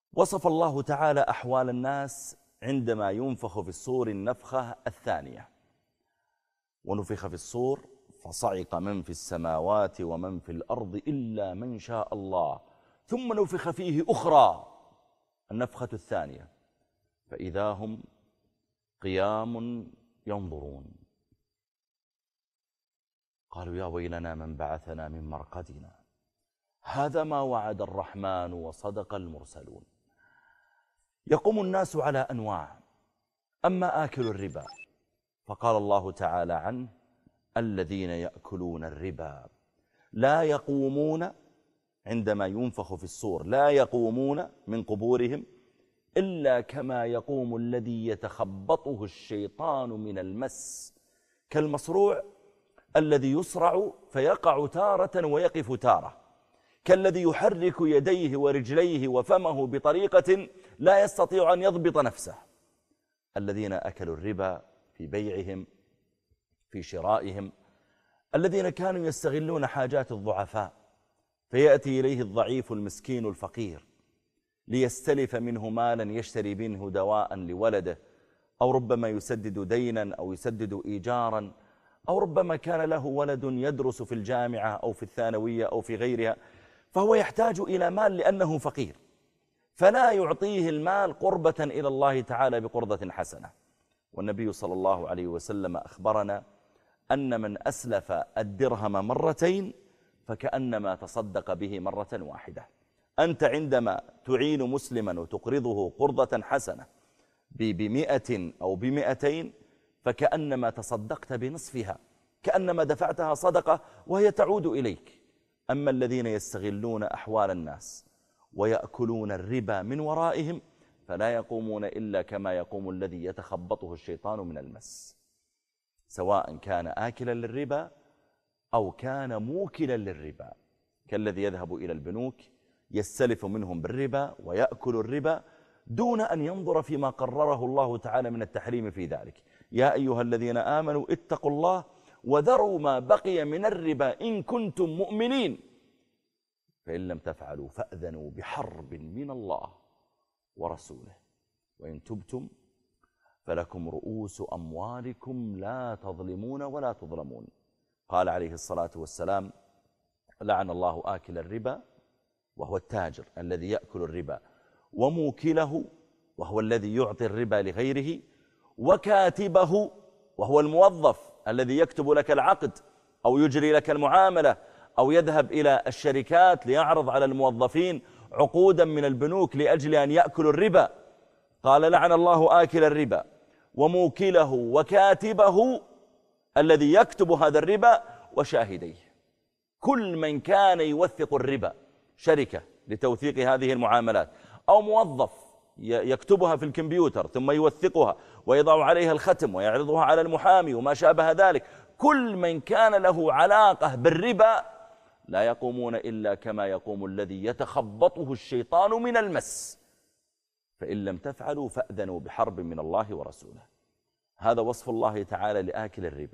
وصف الله تعالى أحوال الناس عندما ينفخ في الصور النفخة الثانية. ونفخ في الصور فصعق من في السماوات ومن في الأرض إلا من شاء الله، ثم نفخ فيه أخرى النفخة الثانية فإذا هم قيام ينظرون. قالوا يا ويلنا من بعثنا من مرقدنا، هذا ما وعد الرحمن وصدق المرسلون. يقوم الناس على أنواع، أما آكل الربا فقال الله تعالى عنه: الذين يأكلون الربا لا يقومون، عندما ينفخ في الصور لا يقومون من قبورهم إلا كما يقوم الذي يتخبطه الشيطان من المس، كالمصروع الذي يصرع فيقع تارة ويقف تارة، كالذي يحرك يديه ورجليه وفمه بطريقة لا يستطيع أن يضبط نفسه. الذين أكلوا الربا في بيعهم في شرائهم، الذين كانوا يستغلون حاجات الضعفاء، فيأتي إليه الضعيف المسكين الفقير ليستلف منه مالا يشتري منه دواء لولده، أو ربما يسدد دينا أو يسدد إيجارا، أو ربما كان له ولد يدرس في الجامعة أو في الثانوية أو في غيرها، فهو يحتاج إلى مال لأنه فقير، فلا يعطيه المال قربة إلى الله تعالى بقرضة حسنة. والنبي صلى الله عليه وسلم أخبرنا أن من أسلف الدرهم مرتين فكأنما تصدق به مرة واحدة. أنت عندما تعين مسلما وتقرضه قرضة حسنة ب100 أو ب200 فكأنما تصدقت بنصفها، كأنما دفعتها صدقة وهي تعود إليك. أما الذين يستغلون أحوال الناس ويأكلون الربا من ورائهم فلا يقومون إلا كما يقوم الذي يتخبطه الشيطان من المس، سواء كان آكلا للربا أو كان موكلا للربا، كالذي يذهب إلى البنوك يستلف منهم بالربا ويأكل الربا دون أن ينظر فيما قرره الله تعالى من التحريم في ذلك. يا أيها الذين آمنوا اتقوا الله وذروا ما بقي من الربا إن كنتم مؤمنين، فإن لم تفعلوا فأذنوا بحرب من الله ورسوله، وإن تبتم فلكم رؤوس أموالكم لا تظلمون ولا تظلمون. قال عليه الصلاة والسلام: لعن الله آكل الربا وهو التاجر الذي يأكل الربا، وموكله وهو الذي يعطي الربا لغيره، وكاتبه وهو الموظف الذي يكتب لك العقد أو يجري لك المعاملة أو يذهب إلى الشركات ليعرض على الموظفين عقودا من البنوك لأجل أن يأكلوا الربا. قال: لعن الله آكل الربا وموكله وكاتبه الذي يكتب هذا الربا وشاهديه. كل من كان يوثق الربا، شركة لتوثيق هذه المعاملات، أو موظف يكتبها في الكمبيوتر ثم يوثقها ويضع عليها الختم ويعرضها على المحامي وما شابه ذلك، كل من كان له علاقة بالربا لا يقومون إلا كما يقوم الذي يتخبطه الشيطان من المس، فإن لم تفعلوا فأذنوا بحرب من الله ورسوله. هذا وصف الله تعالى لآكل الربا.